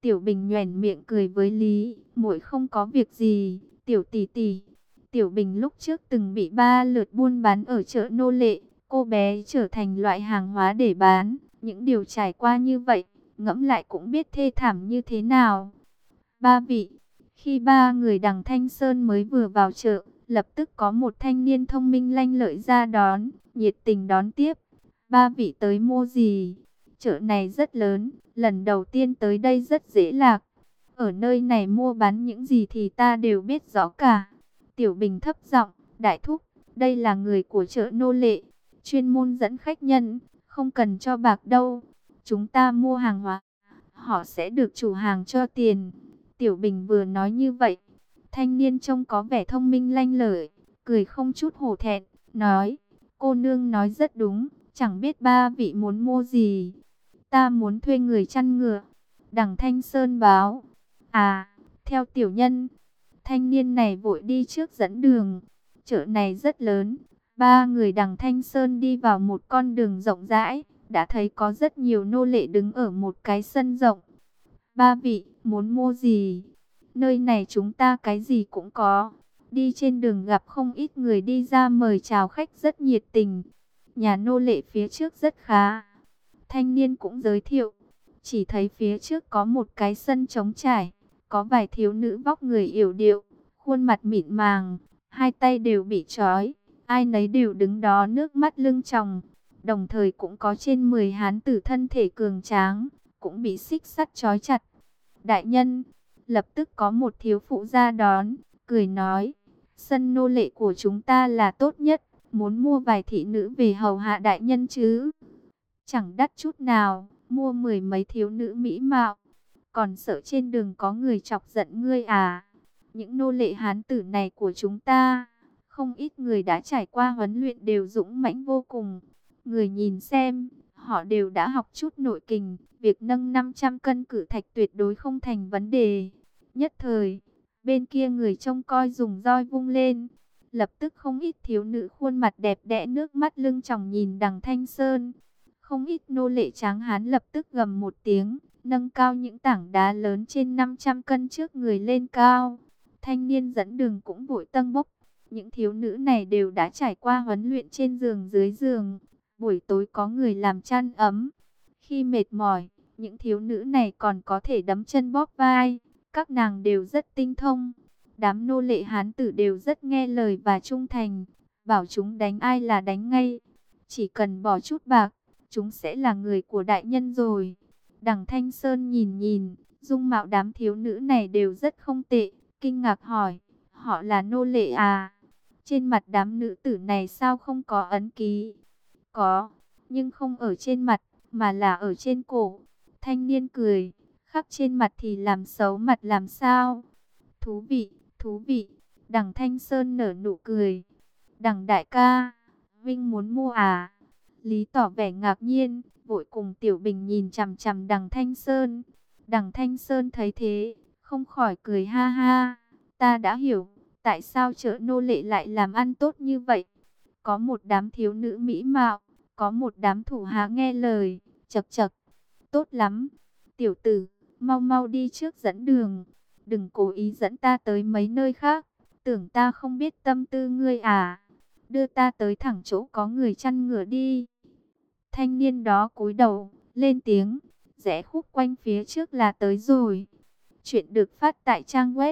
Tiểu Bình nhoẻn miệng cười với Lý, muội không có việc gì, Tiểu tỷ tỷ. Tiểu Bình lúc trước từng bị 3 lượt buôn bán ở chợ nô lệ, cô bé trở thành loại hàng hóa để bán. Những điều trải qua như vậy, ngẫm lại cũng biết thê thảm như thế nào. Ba vị, khi 3 người đằng Thanh Sơn mới vừa vào chợ, lập tức có một thanh niên thông minh lanh lợi ra đón, nhiệt tình đón tiếp. Ba vị tới mua gì? Chợ này rất lớn, lần đầu tiên tới đây rất dễ lạc. Ở nơi này mua bán những gì thì ta đều biết rõ cả. Tiểu Bình thấp giọng, đại thúc, đây là người của chợ nô lệ, chuyên môn dẫn khách nhân, không cần cho bạc đâu. Chúng ta mua hàng hóa, họ sẽ được chủ hàng cho tiền. Tiểu Bình vừa nói như vậy, thanh niên trông có vẻ thông minh lanh lợi, cười không chút hổ thẹn, nói, cô nương nói rất đúng, chẳng biết ba vị muốn mua gì. Ta muốn thuê người chăn ngựa. Đằng Thanh Sơn báo, à, theo tiểu nhân. Thanh niên này vội đi trước dẫn đường. Chợ này rất lớn. 3 người đằng Thanh Sơn đi vào một con đường rộng rãi, đã thấy có rất nhiều nô lệ đứng ở một cái sân rộng. Ba vị, muốn mua gì? Nơi này chúng ta cái gì cũng có. Đi trên đường gặp không ít người đi ra mời chào khách rất nhiệt tình. Nhà nô lệ phía trước rất khá. Thanh niên cũng giới thiệu. Chỉ thấy phía trước có một cái sân trống trải. Có vài thiếu nữ vóc người yểu điệu, khuôn mặt mịn màng, hai tay đều bị trói. Ai nấy đều đứng đó nước mắt lưng tròng. Đồng thời cũng có trên 10 hán tử thân thể cường tráng, cũng bị xích sắt trói chặt. Đại nhân, lập tức có một thiếu phụ ra đón, cười nói, sân nô lệ của chúng ta là tốt nhất, muốn mua vài thị nữ về hầu hạ đại nhân chứ. Chẳng đắt chút nào, mua 10 mấy thiếu nữ mỹ mạo, còn sợ trên đường có người chọc giận ngươi à. Những nô lệ hán tử này của chúng ta, không ít người đã trải qua huấn luyện đều dũng mãnh vô cùng. Người nhìn xem, họ đều đã học chút nội kình, việc nâng 500 cân cự thạch tuyệt đối không thành vấn đề. Nhất thời, bên kia người trông coi dùng roi vung lên, lập tức không ít thiếu nữ khuôn mặt đẹp đẽ nước mắt lưng tròng nhìn đằng Thanh Sơn. Không ít nô lệ tráng hán lập tức gầm một tiếng, nâng cao những tảng đá lớn trên 500 cân trước người lên cao. Thanh niên dẫn đường cũng vội tâng bốc. Những thiếu nữ này đều đã trải qua huấn luyện trên giường dưới giường. Buổi tối có người làm chăn ấm. Khi mệt mỏi, những thiếu nữ này còn có thể đấm chân bóp vai. Các nàng đều rất tinh thông. Đám nô lệ hán tử đều rất nghe lời và trung thành. Bảo chúng đánh ai là đánh ngay. Chỉ cần bỏ chút bạc, chúng sẽ là người của đại nhân rồi. Đằng Thanh Sơn nhìn nhìn, dung mạo đám thiếu nữ này đều rất không tệ. Kinh ngạc hỏi, họ là nô lệ à? Trên mặt đám nữ tử này sao không có ấn ký? Có, nhưng không ở trên mặt, mà là ở trên cổ. Thanh niên cười, khắc trên mặt thì làm xấu mặt làm sao? Thú vị, thú vị. Đằng Thanh Sơn nở nụ cười. Đằng đại ca, Vinh muốn mua à? Lý tỏ vẻ ngạc nhiên, vội cùng Tiểu Bình nhìn chằm chằm đằng Thanh Sơn. Đằng Thanh Sơn thấy thế, không khỏi cười ha ha. Ta đã hiểu, tại sao chợ nô lệ lại làm ăn tốt như vậy. Có một đám thiếu nữ mỹ mạo, có một đám thủ hạ nghe lời, chậc chậc. Tốt lắm, tiểu tử, mau mau đi trước dẫn đường. Đừng cố ý dẫn ta tới mấy nơi khác, tưởng ta không biết tâm tư ngươi à. Đưa ta tới thẳng chỗ có người chăn ngựa đi. Thanh niên đó cúi đầu, lên tiếng, rẽ khúc quanh phía trước là tới rồi. Chuyện được phát tại trang web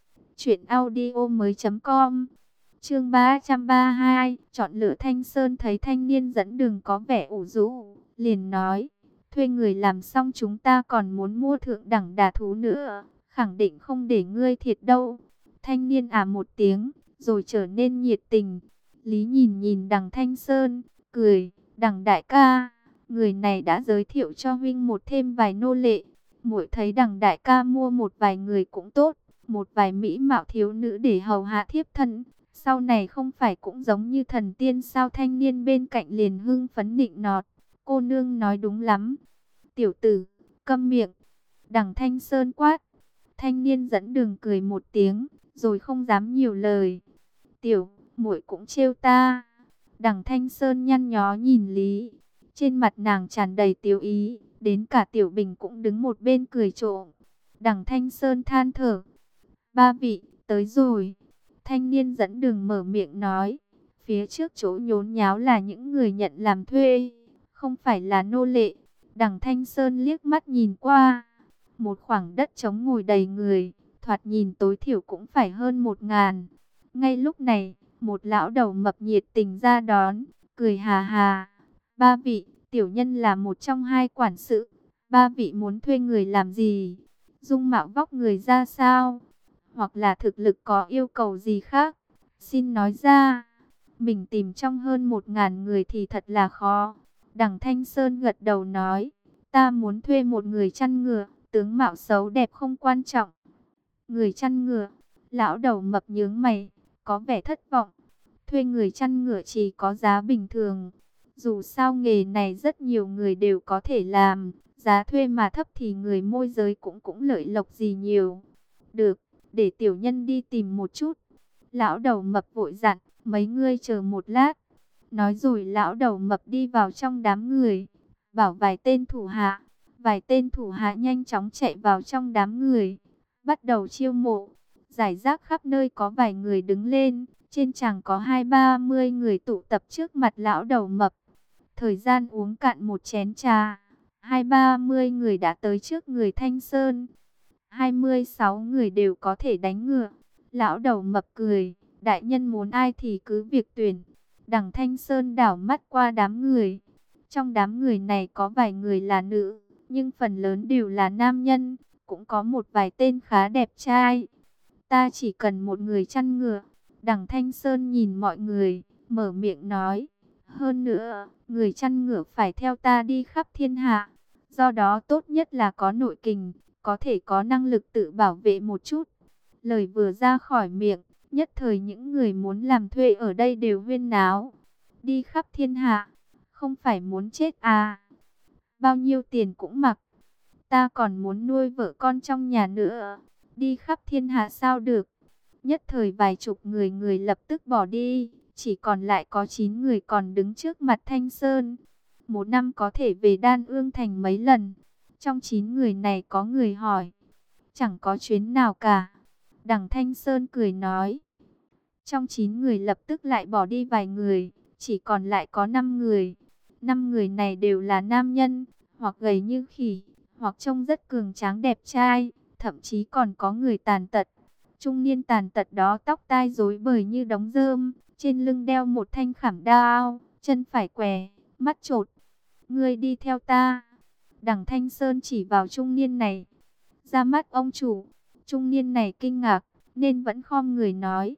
truyệnaudiomoi.com. Chương 332, chọn lựa Thanh Sơn thấy thanh niên dẫn đường có vẻ ủ rũ, liền nói, thuê người làm xong chúng ta còn muốn mua thượng đẳng đà thú nữa, khẳng định không để ngươi thiệt đâu. Thanh niên một tiếng, rồi trở nên nhiệt tình. Lý nhìn nhìn đằng Thanh Sơn, cười, đằng đại ca, người này đã giới thiệu cho huynh một thêm vài nô lệ. Muội thấy đằng đại ca mua một vài người cũng tốt, một vài mỹ mạo thiếu nữ để hầu hạ thiếp thân. Sau này không phải cũng giống như thần tiên sao? Thanh niên bên cạnh liền hưng phấn nịnh nọt. Cô nương nói đúng lắm. Tiểu tử, câm miệng. Đằng Thanh Sơn quát. Thanh niên dẫn đường cười một tiếng, rồi không dám nhiều lời. Tiểu, muội cũng trêu ta. Đằng Thanh Sơn nhăn nhó nhìn Lý. Trên mặt nàng tràn đầy tiếu ý, đến cả Tiểu Bình cũng đứng một bên cười trộm. Đằng Thanh Sơn than thở. Ba vị, tới rồi. Thanh niên dẫn đường mở miệng nói. Phía trước chỗ nhốn nháo là những người nhận làm thuê, không phải là nô lệ. Đằng Thanh Sơn liếc mắt nhìn qua. Một khoảng đất trống ngồi đầy người, thoạt nhìn tối thiểu cũng phải hơn 1.000. Ngay lúc này, một lão đầu mập nhiệt tình ra đón, cười hà hà. Ba vị, tiểu nhân là một trong hai quản sự. Ba vị muốn thuê người làm gì? Dung mạo vóc người ra sao? Hoặc là thực lực có yêu cầu gì khác? Xin nói ra. Mình tìm trong hơn 1.000 người thì thật là khó. Đằng Thanh Sơn gật đầu nói. Ta muốn thuê một người chăn ngựa. Tướng mạo xấu đẹp không quan trọng. Người chăn ngựa. Lão đầu mập nhướng mày, có vẻ thất vọng. Thuê người chăn ngựa chỉ có giá bình thường. Dù sao nghề này rất nhiều người đều có thể làm. Giá thuê mà thấp thì người môi giới cũng lợi lộc gì nhiều. Được, để tiểu nhân đi tìm một chút. Lão đầu mập vội dặn, mấy ngươi chờ một lát. Nói rồi lão đầu mập đi vào trong đám người, bảo vài tên thủ hạ. Vài tên thủ hạ nhanh chóng chạy vào trong đám người, bắt đầu chiêu mộ. Giải rác khắp nơi có vài người đứng lên, trên tràng có 20-30 người tụ tập trước mặt lão đầu mập. Thời gian uống cạn một chén trà, 20-30 người đã tới trước người Thanh Sơn. 26 người đều có thể đánh ngựa. Lão đầu mập cười, đại nhân muốn ai thì cứ việc tuyển. Đằng Thanh Sơn đảo mắt qua đám người. Trong đám người này có vài người là nữ, nhưng phần lớn đều là nam nhân. Cũng có một vài tên khá đẹp trai. Ta chỉ cần một người chăn ngựa. Đằng Thanh Sơn nhìn mọi người, mở miệng nói. Hơn nữa, người chăn ngựa phải theo ta đi khắp thiên hạ. Do đó tốt nhất là có nội kình, có thể có năng lực tự bảo vệ một chút. Lời vừa ra khỏi miệng, nhất thời những người muốn làm thuê ở đây đều huyên náo. Đi khắp thiên hạ, không phải muốn chết à? Bao nhiêu tiền cũng mặc. Ta còn muốn nuôi vợ con trong nhà nữa. Đi khắp thiên hạ sao được? Nhất thời vài chục người lập tức bỏ đi. Chỉ còn lại có 9 người còn đứng trước mặt Thanh Sơn. Một năm có thể về Đan Ương Thành mấy lần. Trong 9 người này có người hỏi. Chẳng có chuyến nào cả. Đằng Thanh Sơn cười nói. Trong 9 người lập tức lại bỏ đi vài người. Chỉ còn lại có 5 người. 5 người này đều là nam nhân. Hoặc gầy như khỉ, hoặc trông rất cường tráng đẹp trai. Thậm chí còn có người tàn tật. Trung niên tàn tật đó tóc tai rối bời như đống rơm. Trên lưng đeo một thanh khảm đao. Chân phải què, mắt chột. Ngươi đi theo ta. Đằng Thanh Sơn chỉ vào trung niên này. Ra mắt ông chủ. Trung niên này kinh ngạc, nên vẫn khom người nói.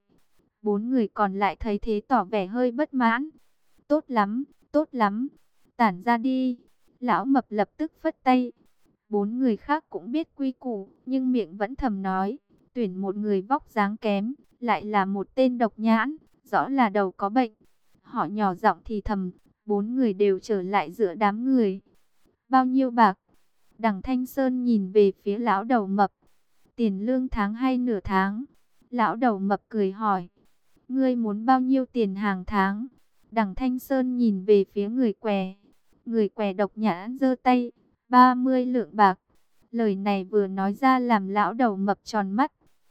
4 người còn lại thấy thế tỏ vẻ hơi bất mãn. Tốt lắm, tốt lắm. Tản ra đi. Lão mập lập tức phất tay. 4 người khác cũng biết quy củ, nhưng miệng vẫn thầm nói. Tuyển một người vóc dáng kém, lại là một tên độc nhãn, rõ là đầu có bệnh. Họ nhỏ giọng thì thầm. 4 người đều trở lại giữa đám người. Bao nhiêu bạc? Đằng Thanh Sơn nhìn về phía lão đầu mập. Tiền lương tháng hay nửa tháng? Lão đầu mập cười hỏi. Ngươi muốn bao nhiêu tiền hàng tháng? Đằng Thanh Sơn nhìn về phía người què. Người què độc nhãn giơ tay. 30 lượng bạc. Lời này vừa nói ra làm lão đầu mập tròn mắt.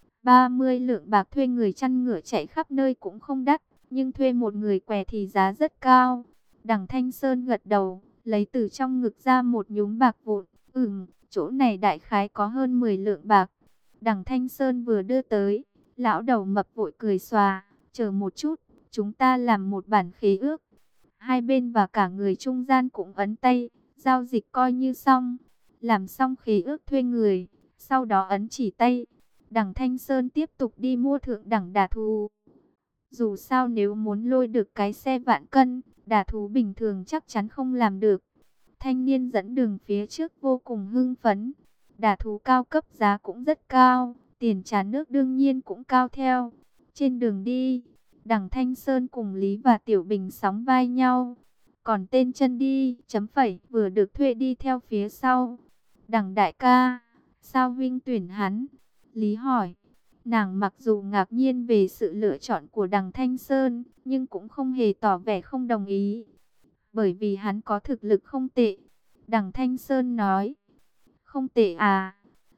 30 lượng bạc thuê người chăn ngựa chạy khắp nơi cũng không đắt. Nhưng thuê một người què thì giá rất cao. Đằng Thanh Sơn gật đầu, lấy từ trong ngực ra một nhúm bạc vụn. Chỗ này đại khái có hơn 10 lượng bạc. Đằng Thanh Sơn vừa đưa tới, lão đầu mập vội cười xòa. Chờ một chút, chúng ta làm một bản khế ước. Hai bên và cả người trung gian cũng ấn tay, giao dịch coi như xong. Làm xong khế ước thuê người, sau đó ấn chỉ tay. Đằng Thanh Sơn tiếp tục đi mua thượng đẳng đả thú. Dù sao nếu muốn lôi được cái xe vạn cân, đả thú bình thường chắc chắn không làm được. Thanh niên dẫn đường phía trước vô cùng hưng phấn. Đả thú cao cấp giá cũng rất cao, tiền trả nước đương nhiên cũng cao theo. Trên đường đi, đằng Thanh Sơn cùng Lý và Tiểu Bình sóng vai nhau. Còn tên chân đi, chấm phẩy, vừa được thuê đi theo phía sau. Đằng đại ca, sao Vinh tuyển hắn? Lý hỏi. Nàng mặc dù ngạc nhiên về sự lựa chọn của đằng Thanh Sơn, nhưng cũng không hề tỏ vẻ không đồng ý. Bởi vì hắn có thực lực không tệ. Đằng Thanh Sơn nói. Không tệ à?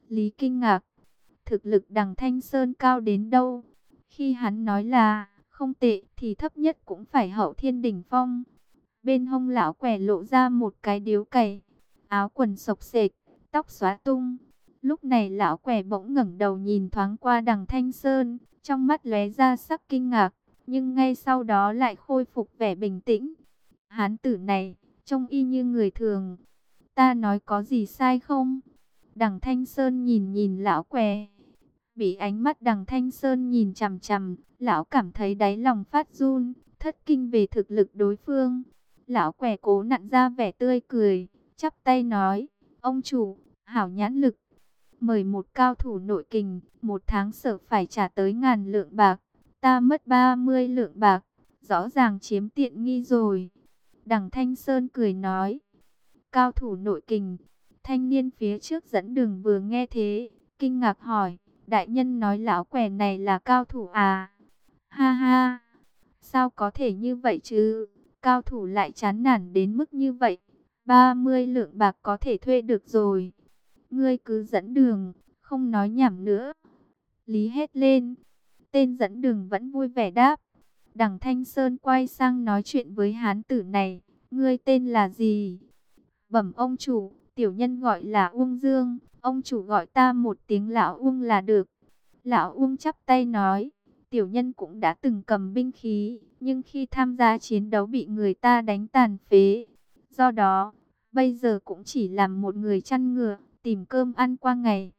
Lý kinh ngạc, thực lực Đằng Thanh Sơn cao đến đâu? Khi hắn nói là không tệ thì thấp nhất cũng phải hậu thiên đỉnh phong. Bên hông lão quẻ lộ ra một cái điếu cày, áo quần xộc xệch, tóc xóa tung. Lúc này lão quẻ bỗng ngẩng đầu nhìn thoáng qua Đằng Thanh Sơn, trong mắt lóe ra sắc kinh ngạc, nhưng ngay sau đó lại khôi phục vẻ bình tĩnh. Hán tử này, trông y như người thường. Ta nói có gì sai không? Đằng Thanh Sơn nhìn nhìn lão què. Bị ánh mắt Đằng Thanh Sơn nhìn chằm chằm, lão cảm thấy đáy lòng phát run, thất kinh về thực lực đối phương. Lão què cố nặn ra vẻ tươi cười, chắp tay nói, ông chủ, hảo nhãn lực. Mời một cao thủ nội kình, một tháng sở phải trả tới 1000 lượng bạc. Ta mất 30 lượng bạc, rõ ràng chiếm tiện nghi rồi. Đằng Thanh Sơn cười nói, cao thủ nội kình. Thanh niên phía trước dẫn đường vừa nghe thế, kinh ngạc hỏi, đại nhân nói lão què này là cao thủ à? Ha ha, sao có thể như vậy chứ? Cao thủ lại chán nản đến mức như vậy, 30 lượng bạc có thể thuê được rồi. Ngươi cứ dẫn đường, không nói nhảm nữa. Lý hét lên, tên dẫn đường vẫn vui vẻ đáp. Đằng Thanh Sơn quay sang nói chuyện với hán tử này, ngươi tên là gì? Bẩm ông chủ, tiểu nhân gọi là Uông Dương, ông chủ gọi ta một tiếng lão Uông là được. Lão Uông chắp tay nói, tiểu nhân cũng đã từng cầm binh khí, nhưng khi tham gia chiến đấu bị người ta đánh tàn phế. Do đó, bây giờ cũng chỉ làm một người chăn ngựa, tìm cơm ăn qua ngày.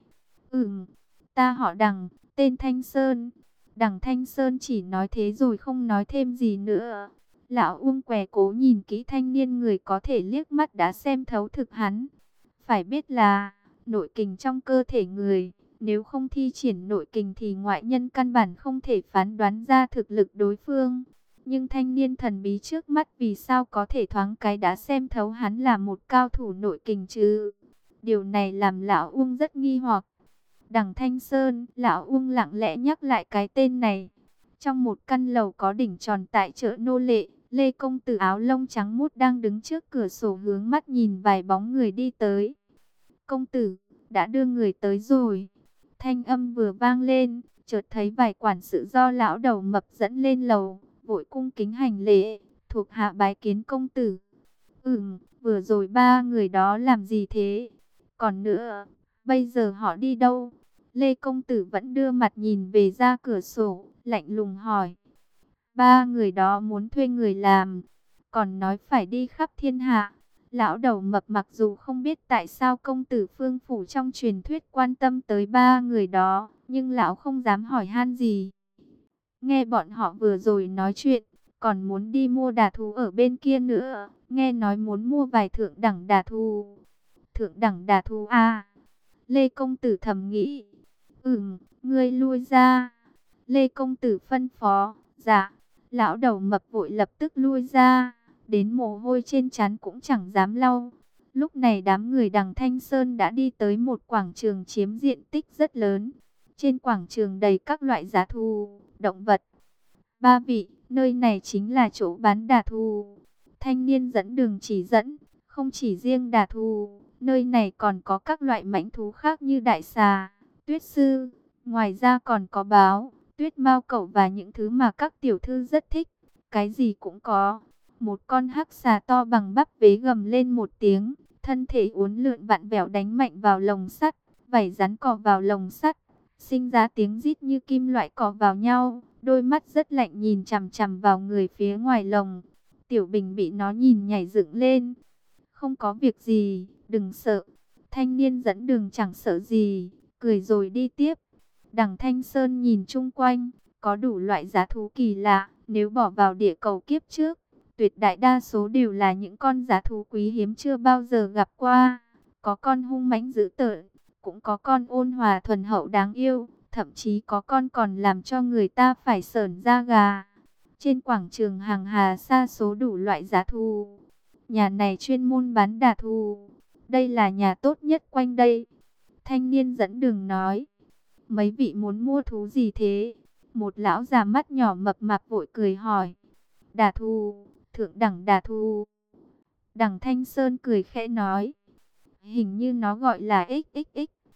Ta họ Đằng, tên Thanh Sơn. Đằng Thanh Sơn chỉ nói thế rồi không nói thêm gì nữa. Lão Uông què cố nhìn kỹ thanh niên người có thể liếc mắt đã xem thấu thực hắn. Phải biết là nội kình trong cơ thể người, nếu không thi triển nội kình thì ngoại nhân căn bản không thể phán đoán ra thực lực đối phương. Nhưng thanh niên thần bí trước mắt vì sao có thể thoáng cái đã xem thấu hắn là một cao thủ nội kình chứ? Điều này làm lão Uông rất nghi hoặc. Đằng Thanh Sơn, lão Uông lặng lẽ nhắc lại cái tên này. Trong một căn lầu có đỉnh tròn tại chợ nô lệ, Lê công tử áo lông trắng muốt đang đứng trước cửa sổ hướng mắt nhìn vài bóng người đi tới. Công tử, đã đưa người tới rồi. Thanh âm vừa vang lên, chợt thấy vài quản sự do lão đầu mập dẫn lên lầu, vội cung kính hành lễ, thuộc hạ bái kiến công tử. Vừa rồi ba người đó làm gì thế? Còn nữa, bây giờ họ đi đâu? Lê công tử vẫn đưa mặt nhìn về ra cửa sổ, lạnh lùng hỏi. Ba người đó muốn thuê người làm, còn nói phải đi khắp thiên hạ. Lão đầu mập mặc dù không biết tại sao công tử Phương Phủ trong truyền thuyết quan tâm tới ba người đó, nhưng lão không dám hỏi han gì. Nghe bọn họ vừa rồi nói chuyện, còn muốn đi mua đà thú ở bên kia nữa, nghe nói muốn mua vài thượng đẳng đà thú. Thượng đẳng đà thú à? Lê công tử thầm nghĩ. Ngươi lui ra. Lê công tử phân phó. Dạ. Lão đầu mập vội lập tức lui ra, đến mồ hôi trên trán cũng chẳng dám lau. Lúc này đám người Đằng Thanh Sơn đã đi tới một quảng trường chiếm diện tích rất lớn. Trên quảng trường đầy các loại giá thú, động vật. Ba vị, nơi này chính là chỗ bán đà thú. Thanh niên dẫn đường chỉ dẫn, không chỉ riêng đà thú, nơi này còn có các loại mãnh thú khác như đại xà, tuyết sư, ngoài ra còn có báo, tuyết mao cẩu và những thứ mà các tiểu thư rất thích, cái gì cũng có. Một con hắc xà to bằng bắp vế gầm lên một tiếng, thân thể uốn lượn vặn vẹo đánh mạnh vào lồng sắt, vảy rắn cọ vào lồng sắt, sinh ra tiếng rít như kim loại cọ vào nhau, đôi mắt rất lạnh nhìn chằm chằm vào người phía ngoài lồng. Tiểu Bình bị nó nhìn nhảy dựng lên. Không có việc gì, đừng sợ. Thanh niên dẫn đường chẳng sợ gì, cười rồi đi tiếp. Đằng Thanh Sơn nhìn chung quanh, có đủ loại giá thú kỳ lạ, nếu bỏ vào địa cầu kiếp trước, tuyệt đại đa số đều là những con giá thú quý hiếm chưa bao giờ gặp qua. Có con hung mãnh dữ tợn, cũng có con ôn hòa thuần hậu đáng yêu, thậm chí có con còn làm cho người ta phải sởn da gà. Trên quảng trường hàng hà sa số đủ loại giá thú. Nhà này chuyên môn bán đà thú. Đây là nhà tốt nhất quanh đây. Thanh niên dẫn đường nói. Mấy vị muốn mua thú gì thế? Một lão già mắt nhỏ mập mạp vội cười hỏi. Đà thú, thượng đẳng đà thú. Đằng Thanh Sơn cười khẽ nói. Hình như nó gọi là XXX.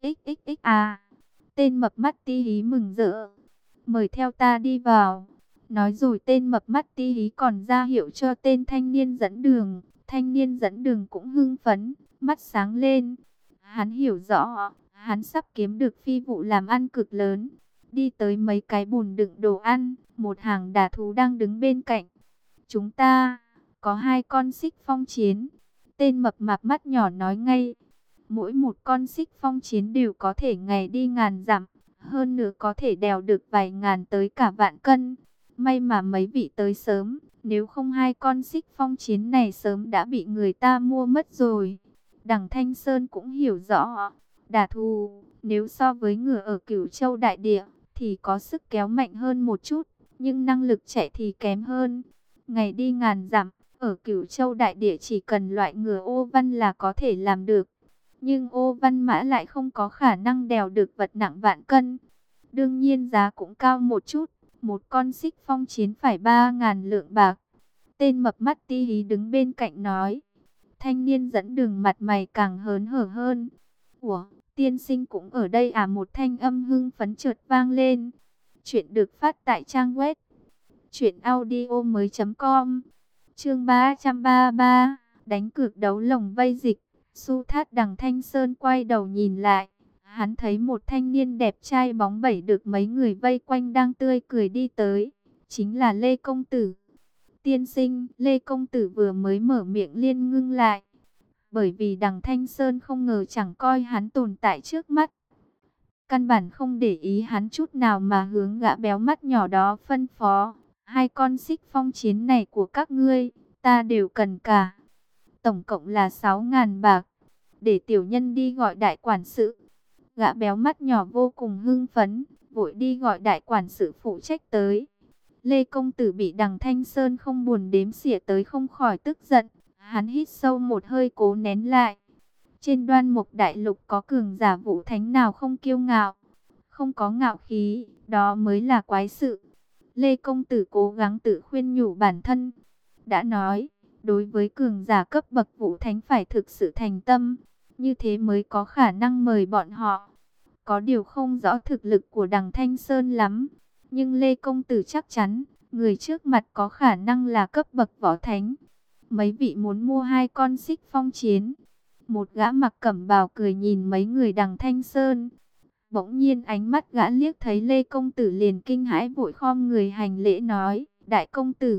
XXX à. Tên mập mắt tí hí mừng rỡ. Mời theo ta đi vào. Nói rồi tên mập mắt tí hí còn ra hiệu cho tên thanh niên dẫn đường. Thanh niên dẫn đường cũng hưng phấn, mắt sáng lên. Hắn hiểu rõ, hắn sắp kiếm được phi vụ làm ăn cực lớn. Đi tới mấy cái bùn đựng đồ ăn, một hàng đả thú đang đứng bên cạnh. Chúng ta có 2 con xích phong chiến. Tên mập mạp mắt nhỏ nói ngay. Mỗi một con xích phong chiến đều có thể ngày đi ngàn dặm, hơn nữa có thể đèo được vài ngàn tới cả vạn cân. May mà mấy vị tới sớm, nếu không 2 con xích phong chiến này sớm đã bị người ta mua mất rồi. Đằng Thanh Sơn cũng hiểu rõ, đả thú nếu so với ngựa ở Cửu Châu đại địa thì có sức kéo mạnh hơn một chút, nhưng năng lực chạy thì kém hơn. Ngày đi ngàn dặm, ở Cửu Châu đại địa chỉ cần loại ngựa ô văn là có thể làm được. Nhưng ô văn mã lại không có khả năng đèo được vật nặng vạn cân. Đương nhiên giá cũng cao một chút. Một con xích phong chiến phải 3.000 lượng bạc. Tên mập mắt tí hí đứng bên cạnh nói. Thanh niên dẫn đường mặt mày càng hớn hở hơn. Ủa, tiên sinh cũng ở đây à? Một thanh âm hưng phấn chợt vang lên. Chuyện được phát tại trang web truyệnaudiomoi.com. Chương 333, đánh cược đấu lồng vây dịch. Su Thát đằng Thanh Sơn quay đầu nhìn lại, hắn thấy một thanh niên đẹp trai bóng bẩy được mấy người vây quanh đang tươi cười đi tới, chính là Lê Công Tử. Tiên sinh, Lê Công Tử vừa mới mở miệng liền ngưng lại, bởi vì đằng Thanh Sơn không ngờ chẳng coi hắn tồn tại trước mắt. Căn bản không để ý hắn chút nào mà hướng gã béo mắt nhỏ đó phân phó, 2 con xích phong chiến này của các ngươi, ta đều cần cả. Tổng cộng là 6.000 bạc, để tiểu nhân đi gọi đại quản sự. Gã béo mắt nhỏ vô cùng hưng phấn, vội đi gọi đại quản sự phụ trách tới. Lê Công Tử bị đằng Thanh Sơn không buồn đếm xỉa tới không khỏi tức giận. Hắn hít sâu một hơi cố nén lại. Trên Đoan Mục Đại Lục có cường giả Vũ Thánh nào không kiêu ngạo, không có ngạo khí, đó mới là quái sự. Lê Công Tử cố gắng tự khuyên nhủ bản thân. Đã nói, đối với cường giả cấp bậc Vũ Thánh phải thực sự thành tâm, như thế mới có khả năng mời bọn họ. Có điều không rõ thực lực của đằng Thanh Sơn lắm, nhưng Lê Công Tử chắc chắn, người trước mặt có khả năng là cấp bậc võ thánh. Mấy vị muốn mua 2 con xích phong chiến. Một gã mặc cẩm bào cười nhìn mấy người đằng Thanh Sơn. Bỗng nhiên ánh mắt gã liếc thấy Lê Công Tử liền kinh hãi vội khom người hành lễ nói, đại công tử.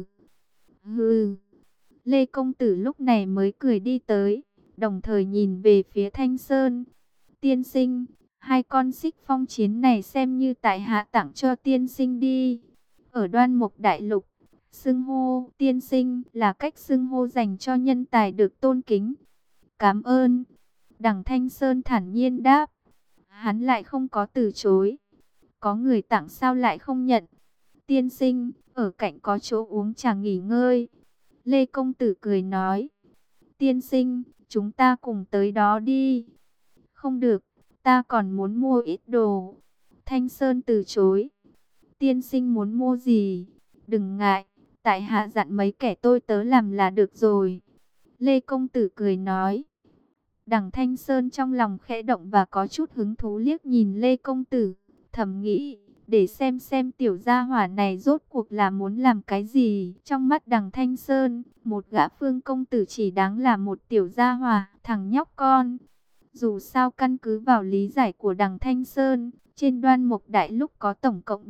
Hừ. Lê Công Tử lúc này mới cười đi tới, đồng thời nhìn về phía Thanh Sơn. Tiên sinh, 2 con xích phong chiến này xem như tại hạ tặng cho tiên sinh đi. Ở Đoan Mục Đại Lục, xưng hô tiên sinh là cách xưng hô dành cho nhân tài được tôn kính. Cảm ơn. Đằng Thanh Sơn thản nhiên đáp. Hắn lại không có từ chối. Có người tặng sao lại không nhận. Tiên sinh, ở cạnh có chỗ uống trà nghỉ ngơi. Lê Công Tử cười nói. Tiên sinh, chúng ta cùng tới đó đi. Không được, ta còn muốn mua ít đồ. Thanh Sơn từ chối. Tiên sinh muốn mua gì? Đừng ngại, tại hạ dặn mấy kẻ tôi tớ làm là được rồi. Lê Công Tử cười nói. Đằng Thanh Sơn trong lòng khẽ động và có chút hứng thú liếc nhìn Lê Công Tử, thầm nghĩ, để xem tiểu gia hỏa này rốt cuộc là muốn làm cái gì. Trong mắt đằng Thanh Sơn, một gã Phương công tử chỉ đáng là một tiểu gia hỏa, thằng nhóc con. Dù sao căn cứ vào lý giải của đằng Thanh Sơn, trên Đoan Mục Đại Lục có tổng cộng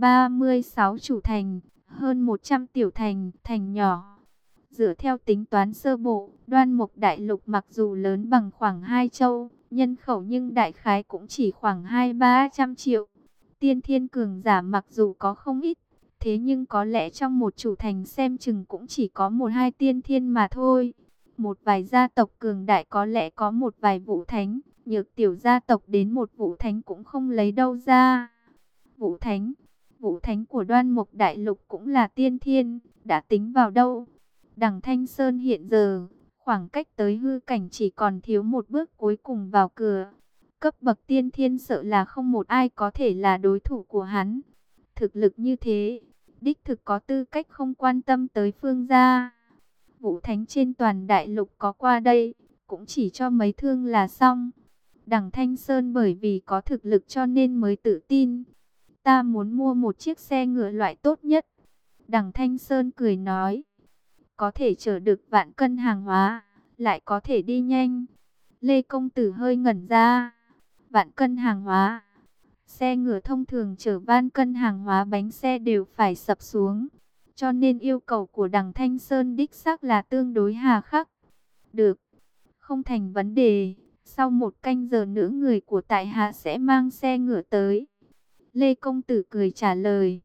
36 chủ thành, hơn 100 tiểu thành, thành nhỏ. Dựa theo tính toán sơ bộ, Đoan Mục Đại Lục mặc dù lớn bằng khoảng 2 châu, nhân khẩu nhưng đại khái cũng chỉ khoảng 200-300 triệu. Tiên thiên cường giả mặc dù có không ít, thế nhưng có lẽ trong một chủ thành xem chừng cũng chỉ có 1-2 tiên thiên mà thôi. Một vài gia tộc cường đại có lẽ có một vài vũ thánh, nhược tiểu gia tộc đến một vũ thánh cũng không lấy đâu ra. Vũ thánh của Đoan Mục Đại Lục cũng là tiên thiên, đã tính vào đâu. Đằng Thanh Sơn hiện giờ, khoảng cách tới hư cảnh chỉ còn thiếu một bước cuối cùng vào cửa. Cấp bậc tiên thiên sợ là không một ai có thể là đối thủ của hắn. Thực lực như thế, đích thực có tư cách không quan tâm tới phương gia. Vũ thánh trên toàn đại lục có qua đây, cũng chỉ cho mấy thương là xong. Đằng Thanh Sơn bởi vì có thực lực cho nên mới tự tin. Ta muốn mua một chiếc xe ngựa loại tốt nhất. Đằng Thanh Sơn cười nói. Có thể chở được vạn cân hàng hóa, lại có thể đi nhanh. Lê Công Tử hơi ngẩn ra. Vạn cân hàng hóa. Xe ngựa thông thường chở van cân hàng hóa bánh xe đều phải sập xuống. Cho nên yêu cầu của đằng Thanh Sơn đích xác là tương đối hà khắc. Được, không thành vấn đề. Sau 1 canh giờ nữa người của tại hạ sẽ mang xe ngựa tới. Lê Công Tử cười trả lời.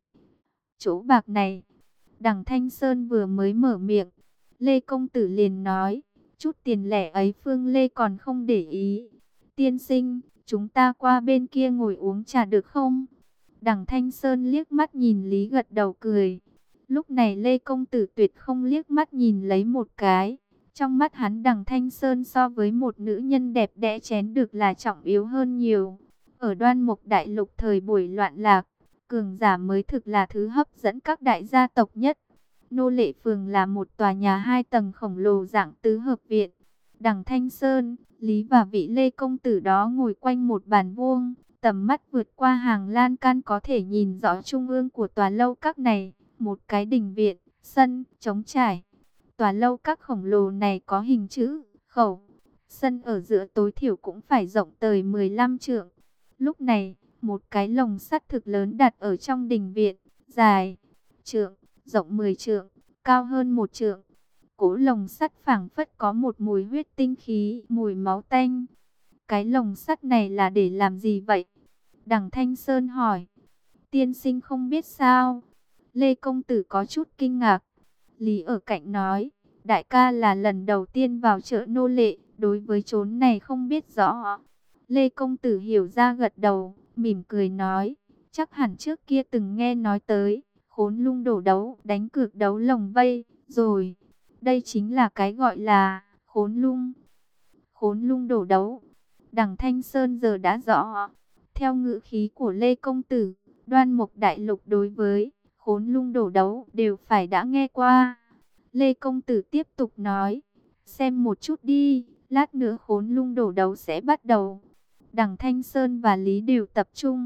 Chỗ bạc này, đằng Thanh Sơn vừa mới mở miệng, Lê Công Tử liền nói, chút tiền lẻ ấy Phương Lê còn không để ý. Tiên sinh, chúng ta qua bên kia ngồi uống trà được không? Đằng Thanh Sơn liếc mắt nhìn Lý gật đầu cười. Lúc này Lê Công Tử tuyệt không liếc mắt nhìn lấy một cái. Trong mắt hắn đằng Thanh Sơn so với một nữ nhân đẹp đẽ chén được là trọng yếu hơn nhiều. Ở Đoan Mục Đại Lục thời buổi loạn lạc, cường giả mới thực là thứ hấp dẫn các đại gia tộc nhất. Nô Lệ Phường là một tòa nhà 2 tầng khổng lồ dạng tứ hợp viện. Đằng Thanh Sơn, Lý và vị Lê Công Tử đó ngồi quanh một bàn vuông, tầm mắt vượt qua hàng lan can có thể nhìn rõ trung ương của tòa lâu các này, một cái đình viện, sân, trống trải. Tòa lâu các khổng lồ này có hình chữ, khẩu, sân ở giữa tối thiểu cũng phải rộng tới 15 trượng. Lúc này, một cái lồng sắt thực lớn đặt ở trong đình viện, dài trượng, rộng 10 trượng, cao hơn 1 trượng. Cỗ lồng sắt phảng phất có một mùi huyết tinh khí, mùi máu tanh. Cái lồng sắt này là để làm gì vậy? Đằng Thanh Sơn hỏi. Tiên sinh không biết sao? Lê Công Tử có chút kinh ngạc. Lý ở cạnh nói, đại ca là lần đầu tiên vào chợ nô lệ, đối với chốn này không biết rõ. Lê Công Tử hiểu ra gật đầu, mỉm cười nói, chắc hẳn trước kia từng nghe nói tới, khốn lung đổ đấu, đánh cược đấu lồng vây, rồi. Đây chính là cái gọi là khốn lung. Khốn lung đổ đấu. Đằng Thanh Sơn giờ đã rõ. Theo ngữ khí của Lê Công Tử, Đoan Mục Đại Lục đối với khốn lung đổ đấu đều phải đã nghe qua. Lê Công Tử tiếp tục nói, xem một chút đi, lát nữa khốn lung đổ đấu sẽ bắt đầu. Đằng Thanh Sơn và Lý đều tập trung.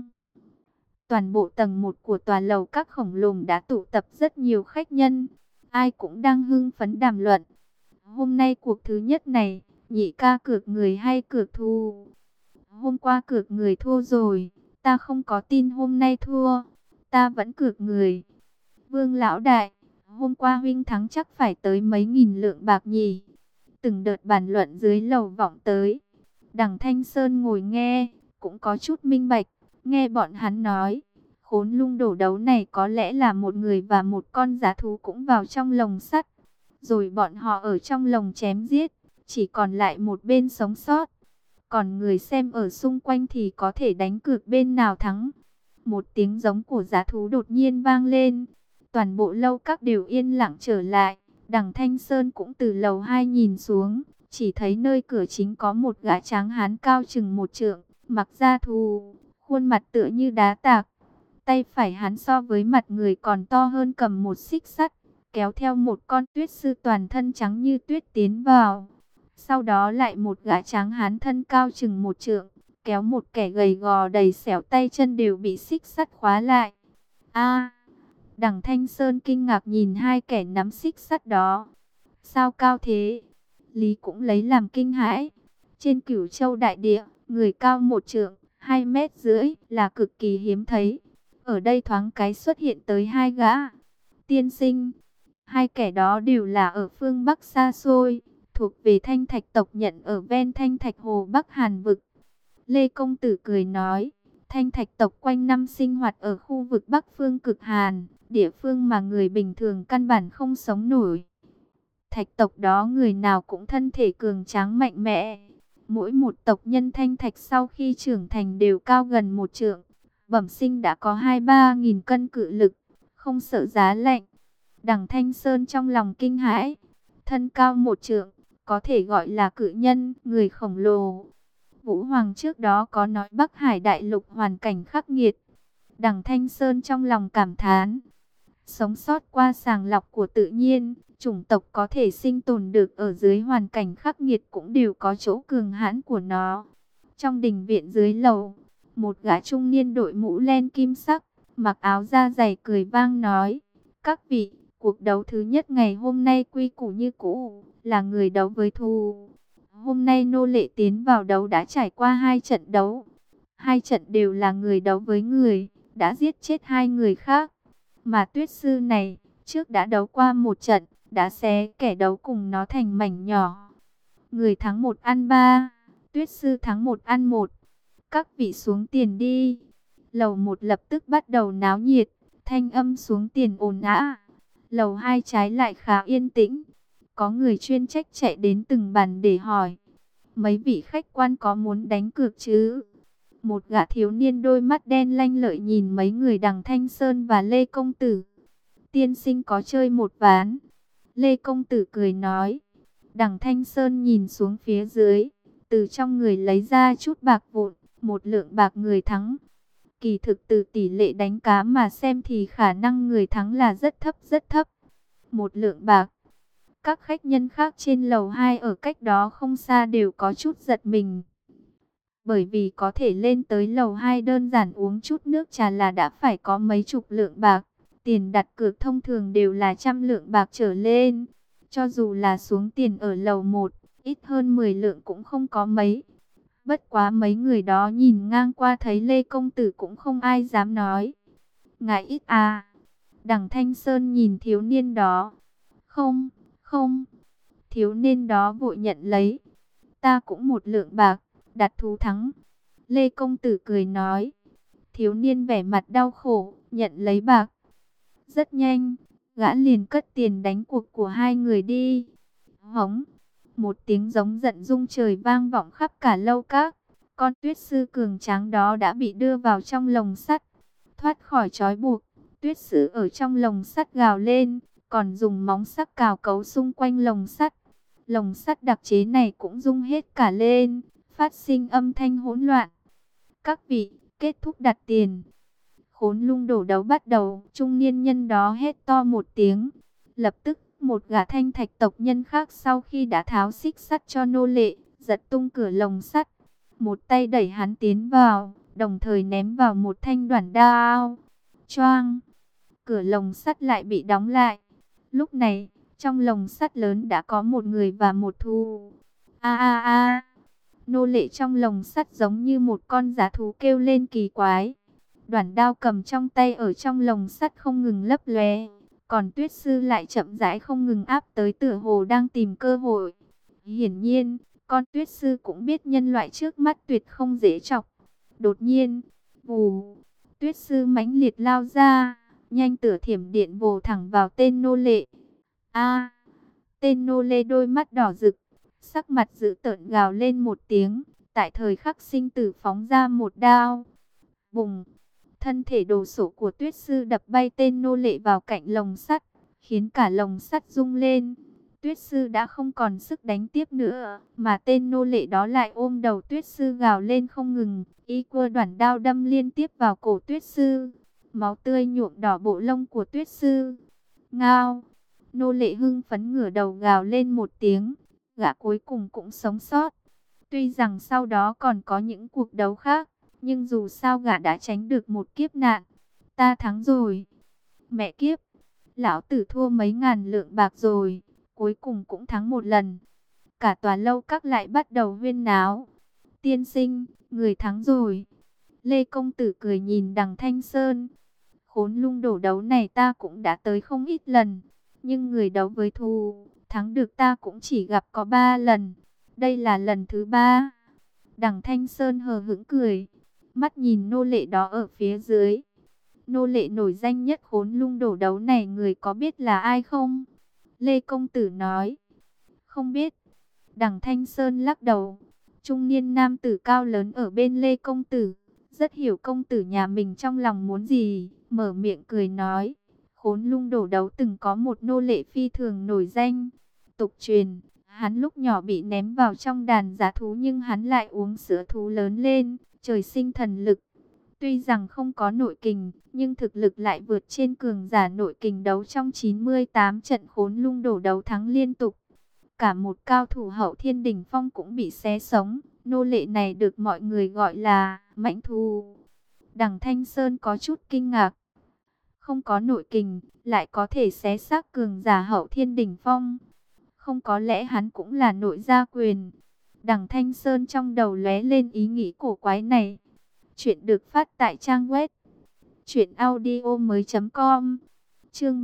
Toàn bộ tầng 1 của tòa lầu các khổng lồ đã tụ tập rất nhiều khách nhân. Ai cũng đang hưng phấn đàm luận. Hôm nay cuộc thứ nhất này, nhị ca cược người hay cược thua? Hôm qua cược người thua rồi, ta không có tin hôm nay thua. Ta vẫn cược người. Vương lão đại, hôm qua huynh thắng chắc phải tới mấy nghìn lượng bạc nhỉ? Từng đợt bàn luận dưới lầu vọng tới. Đằng Thanh Sơn ngồi nghe, cũng có chút minh bạch. Nghe bọn hắn nói, khốn lung đổ đấu này có lẽ là một người và một con dã thú cũng vào trong lồng sắt. Rồi bọn họ ở trong lồng chém giết, chỉ còn lại một bên sống sót. Còn người xem ở xung quanh thì có thể đánh cược bên nào thắng. Một tiếng giống của dã thú đột nhiên vang lên. Toàn bộ lâu các đều yên lặng trở lại. Đằng Thanh Sơn cũng từ lầu 2 nhìn xuống. Chỉ thấy nơi cửa chính có một gã tráng hán cao chừng 1 trượng. Mặc da thú, khuôn mặt tựa như đá tạc. Tay phải hắn so với mặt người còn to hơn, cầm một xích sắt, kéo theo một con tuyết sư toàn thân trắng như tuyết tiến vào. Sau đó lại một gã tráng hán thân cao chừng 1 trượng, kéo một kẻ gầy gò đầy xẻo, tay chân đều bị xích sắt khóa lại. A! Đằng Thanh Sơn kinh ngạc nhìn hai kẻ nắm xích sắt đó. Sao cao thế? Lý cũng lấy làm kinh hãi. Trên Cửu Châu đại địa, người cao 1 trượng, 2,5 mét là cực kỳ hiếm thấy. Ở đây thoáng cái xuất hiện tới 2 gã. Tiên sinh, hai kẻ đó đều là ở phương Bắc xa xôi, thuộc về Thanh Thạch tộc nhận ở ven Thanh Thạch Hồ Bắc Hàn vực. Lê Công Tử cười nói, Thanh Thạch tộc quanh năm sinh hoạt ở khu vực Bắc phương cực Hàn, địa phương mà người bình thường căn bản không sống nổi. Thạch tộc đó người nào cũng thân thể cường tráng mạnh mẽ. Mỗi một tộc nhân Thanh Thạch sau khi trưởng thành đều cao gần 1 trượng. Bẩm sinh đã có 2-3 nghìn cân cự lực, không sợ giá lạnh. Đằng Thanh Sơn trong lòng kinh hãi. Thân cao 1 trượng, có thể gọi là cự nhân, người khổng lồ. Vũ Hoàng trước đó có nói Bắc Hải đại lục hoàn cảnh khắc nghiệt. Đằng Thanh Sơn trong lòng cảm thán. Sống sót qua sàng lọc của tự nhiên, chủng tộc có thể sinh tồn được ở dưới hoàn cảnh khắc nghiệt cũng đều có chỗ cường hãn của nó. Trong đình viện dưới lầu, một gã trung niên đội mũ len kim sắc, mặc áo da dày cười vang nói: các vị, cuộc đấu thứ nhất ngày hôm nay quy củ như cũ, là người đấu với thù. Hôm nay nô lệ tiến vào đấu đã trải qua 2 trận đấu. 2 trận đều là người đấu với người, đã giết chết 2 người khác. Mà tuyết sư này, trước đã đấu qua 1 trận, đã xé kẻ đấu cùng nó thành mảnh nhỏ. Người thắng 1 ăn 3, tuyết sư thắng 1 ăn 1. Các vị xuống tiền đi. Lầu 1 lập tức bắt đầu náo nhiệt, thanh âm xuống tiền ồn ào. Lầu 2 trái lại khá yên tĩnh. Có người chuyên trách chạy đến từng bàn để hỏi: mấy vị khách quan có muốn đánh cược chứ? Một gã thiếu niên đôi mắt đen lanh lợi nhìn mấy người Đằng Thanh Sơn và Lê Công Tử. Tiên sinh có chơi một ván. Lê Công Tử cười nói. Đằng Thanh Sơn nhìn xuống phía dưới, từ trong người lấy ra chút bạc vụn, 1 lượng bạc người thắng. Kỳ thực từ tỷ lệ đánh cá mà xem thì khả năng người thắng là rất thấp rất thấp. 1 lượng bạc. Các khách nhân khác trên lầu 2 ở cách đó không xa đều có chút giật mình. Bởi vì có thể lên tới lầu 2 đơn giản uống chút nước trà là đã phải có mấy chục lượng bạc. Tiền đặt cược thông thường đều là 100 lượng bạc trở lên. Cho dù là xuống tiền ở lầu 1, ít hơn 10 lượng cũng không có mấy. Bất quá mấy người đó nhìn ngang qua thấy Lê Công Tử cũng không ai dám nói: ngại ít à? Đằng Thanh Sơn nhìn thiếu niên đó. Không, không. Thiếu niên đó vội nhận lấy. Ta cũng 1 lượng bạc, đặt thú thắng. Lê Công Tử cười nói. Thiếu niên vẻ mặt đau khổ, nhận lấy bạc. Rất nhanh, gã liền cất tiền đánh cuộc của 2 người đi. Hống! Một tiếng giống giận rung trời vang vọng khắp cả lâu các. Con tuyết sư cường tráng đó đã bị đưa vào trong lồng sắt. Thoát khỏi trói buộc, tuyết sư ở trong lồng sắt gào lên, còn dùng móng sắc cào cấu xung quanh lồng sắt. Lồng sắt đặc chế này cũng rung hết cả lên, phát sinh âm thanh hỗn loạn. Các vị, kết thúc đặt tiền. Khốn lung đổ đấu bắt đầu, trung niên nhân đó hét to một tiếng. Lập tức, một gã thanh thạch tộc nhân khác sau khi đã tháo xích sắt cho nô lệ, giật tung cửa lồng sắt. Một tay đẩy hắn tiến vào, đồng thời ném vào một thanh đoản đao. Choang! Cửa lồng sắt lại bị đóng lại. Lúc này, trong lồng sắt lớn đã có 1 người và 1 thú. A a a! Nô lệ trong lồng sắt giống như một con dã thú kêu lên kỳ quái. Đoản đao cầm trong tay ở trong lồng sắt không ngừng lấp lóe, còn tuyết sư lại chậm rãi không ngừng áp tới, tựa hồ đang tìm cơ hội. Hiển nhiên, con tuyết sư cũng biết nhân loại trước mắt tuyệt không dễ chọc. Đột nhiên, vù, tuyết sư mãnh liệt lao ra, nhanh tựa thiểm điện vồ thẳng vào tên nô lệ. A! Tên nô lệ đôi mắt đỏ rực, sắc mặt dữ tợn gào lên một tiếng, tại thời khắc sinh tử phóng ra một đao. Bùng! Thân thể đồ sộ của tuyết sư đập bay tên nô lệ vào cạnh lồng sắt, khiến cả lồng sắt rung lên. Tuyết sư đã không còn sức đánh tiếp nữa, mà tên nô lệ đó lại ôm đầu tuyết sư gào lên không ngừng, y quơ đoản đao đâm liên tiếp vào cổ tuyết sư. Máu tươi nhuộm đỏ bộ lông của tuyết sư. Ngao! Nô lệ hưng phấn ngửa đầu gào lên một tiếng, gã cuối cùng cũng sống sót. Tuy rằng sau đó còn có những cuộc đấu khác, nhưng dù sao gã đã tránh được một kiếp nạn. Ta thắng rồi. Mẹ kiếp, lão tử thua mấy ngàn lượng bạc rồi, cuối cùng cũng thắng một lần. Cả tòa lâu các lại bắt đầu huyên náo. Tiên sinh, người thắng rồi. Lê Công Tử cười nhìn Đằng Thanh Sơn. Khốn lung đổ đấu này ta cũng đã tới không ít lần, nhưng người đấu với thù, thắng được ta cũng chỉ gặp có 3 lần. Đây là lần thứ 3. Đằng Thanh Sơn hờ hững cười, mắt nhìn nô lệ đó ở phía dưới. Nô lệ nổi danh nhất khốn lung đổ đấu này người có biết là ai không? Lê Công Tử nói. Không biết. Đằng Thanh Sơn lắc đầu. Trung niên nam tử cao lớn ở bên Lê Công Tử, rất hiểu công tử nhà mình trong lòng muốn gì, mở miệng cười nói. Khốn lung đổ đấu từng có một nô lệ phi thường nổi danh. Tục truyền, hắn lúc nhỏ bị ném vào trong đàn dã thú nhưng hắn lại uống sữa thú lớn lên, trời sinh thần lực. Tuy rằng không có nội kình, nhưng thực lực lại vượt trên cường giả nội kình đấu trong 98 trận khốn lung đổ đấu thắng liên tục. Cả một cao thủ hậu thiên đỉnh phong cũng bị xé sống, Nô lệ này được mọi người gọi là mãnh thú. Đằng Thanh Sơn có chút kinh ngạc. Không có nội kình, lại có thể xé xác cường giả hậu thiên đỉnh phong. Không có lẽ hắn cũng là nội gia quyền. Đằng Thanh Sơn trong đầu lóe lên ý nghĩ cổ quái này. Chuyện được phát tại trang web truyệnaudiomoi.com. Chương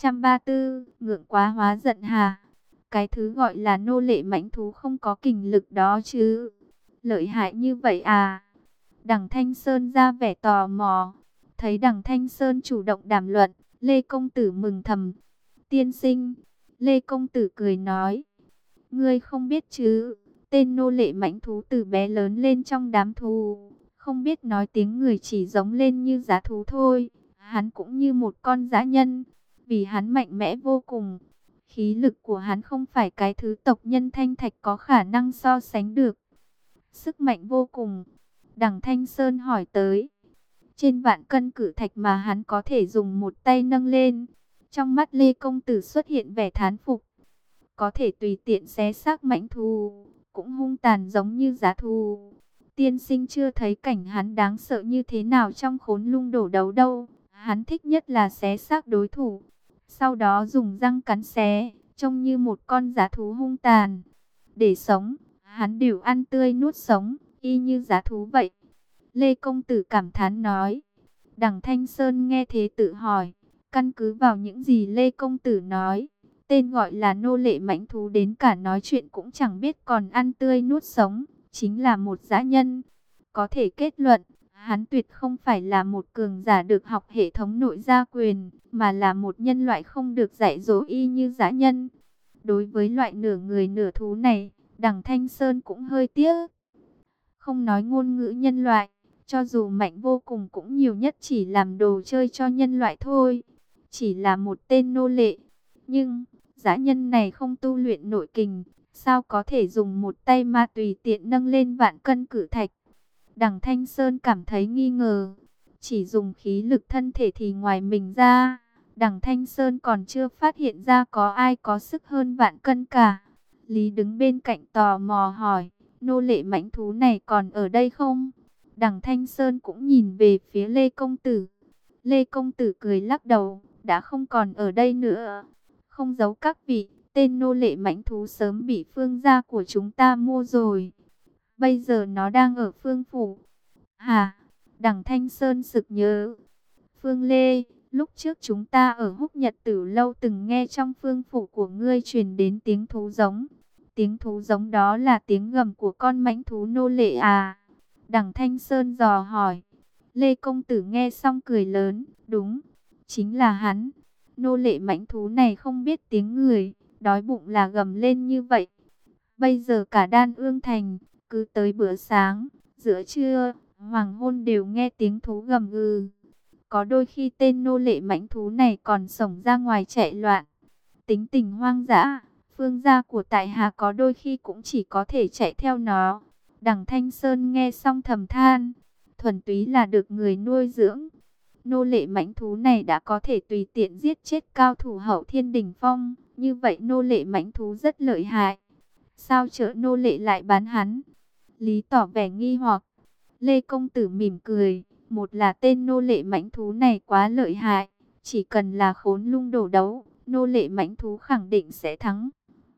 334, ngượng quá hóa giận hà. Cái thứ gọi là nô lệ mãnh thú không có kình lực đó chứ? Lợi hại như vậy à? Đằng Thanh Sơn ra vẻ tò mò. Thấy Đằng Thanh Sơn chủ động đàm luận, Lê Công Tử mừng thầm. Tiên sinh, Lê Công Tử cười nói. Ngươi không biết chứ, tên nô lệ mãnh thú từ bé lớn lên trong đám thú. Không biết nói tiếng người, chỉ giống lên như dã thú thôi. Hắn cũng như một con dã nhân, vì hắn mạnh mẽ vô cùng. Khí lực của hắn không phải cái thứ tộc nhân thanh thạch có khả năng so sánh được. Sức mạnh vô cùng. Đằng Thanh Sơn hỏi tới. Trên vạn cân cử thạch mà hắn có thể dùng một tay nâng lên. Trong mắt Lê Công Tử xuất hiện vẻ thán phục. Có thể tùy tiện xé xác mãnh thú, cũng hung tàn giống như dã thú. Tiên sinh chưa thấy cảnh hắn đáng sợ như thế nào trong Khốn Lung đổ đấu đâu. Hắn thích nhất là xé xác đối thủ, sau đó dùng răng cắn xé, trông như một con dã thú hung tàn. Để sống, hắn đều ăn tươi nuốt sống, y như dã thú vậy. Lê Công Tử cảm thán nói. Đằng Thanh Sơn nghe thế tự hỏi, căn cứ vào những gì Lê Công Tử nói, tên gọi là nô lệ mãnh thú đến cả nói chuyện cũng chẳng biết còn ăn tươi nuốt sống, chính là một dã nhân. Có thể kết luận, hắn tuyệt không phải là một cường giả được học hệ thống nội gia quyền, mà là một nhân loại không được dạy dỗ y như dã nhân. Đối với loại nửa người nửa thú này, Đằng Thanh Sơn cũng hơi tiếc. Không nói ngôn ngữ nhân loại, cho dù mạnh vô cùng cũng nhiều nhất chỉ làm đồ chơi cho nhân loại thôi. Chỉ là một tên nô lệ. Nhưng, dã nhân này không tu luyện nội kình, sao có thể dùng một tay mà tùy tiện nâng lên vạn cân cử thạch? Đằng Thanh Sơn cảm thấy nghi ngờ. Chỉ dùng khí lực thân thể thì ngoài mình ra, Đằng Thanh Sơn còn chưa phát hiện ra có ai có sức hơn vạn cân cả. Lý đứng bên cạnh tò mò hỏi, nô lệ mãnh thú này còn ở đây không? Đằng Thanh Sơn cũng nhìn về phía Lê Công Tử. Lê Công Tử cười lắc đầu, đã không còn ở đây nữa. Không giấu các vị, tên nô lệ mãnh thú sớm bị Phương gia của chúng ta mua rồi. Bây giờ nó đang ở Phương phủ. Hả? Đằng Thanh Sơn sực nhớ. Phương Lê, lúc trước chúng ta ở Húc Nhật Tử lâu từng nghe trong phương phủ của ngươi truyền đến tiếng thú giống. Tiếng thú giống đó là tiếng gầm của con mãnh thú nô lệ à? Đằng Thanh Sơn dò hỏi. Lê Công Tử nghe xong cười lớn. Đúng, chính là hắn. Nô lệ mãnh thú này không biết tiếng người, đói bụng là gầm lên như vậy. Bây giờ cả Đan Ương Thành, cứ tới bữa sáng, giữa trưa, hoàng hôn đều nghe tiếng thú gầm gừ. Có đôi khi tên nô lệ mãnh thú này còn xổng ra ngoài chạy loạn. Tính tình hoang dã, Phương gia của tại hạ có đôi khi cũng chỉ có thể chạy theo nó. Đằng Thanh Sơn nghe xong thầm than, thuần túy là được người nuôi dưỡng. Nô lệ mãnh thú này đã có thể tùy tiện giết chết cao thủ hậu thiên đỉnh phong, như vậy nô lệ mãnh thú rất lợi hại. Sao chợ nô lệ lại bán hắn? Lý tỏ vẻ nghi hoặc. Lê Công Tử mỉm cười, một là tên nô lệ mãnh thú này quá lợi hại, chỉ cần là Khốn Lung đổ đấu, nô lệ mãnh thú khẳng định sẽ thắng.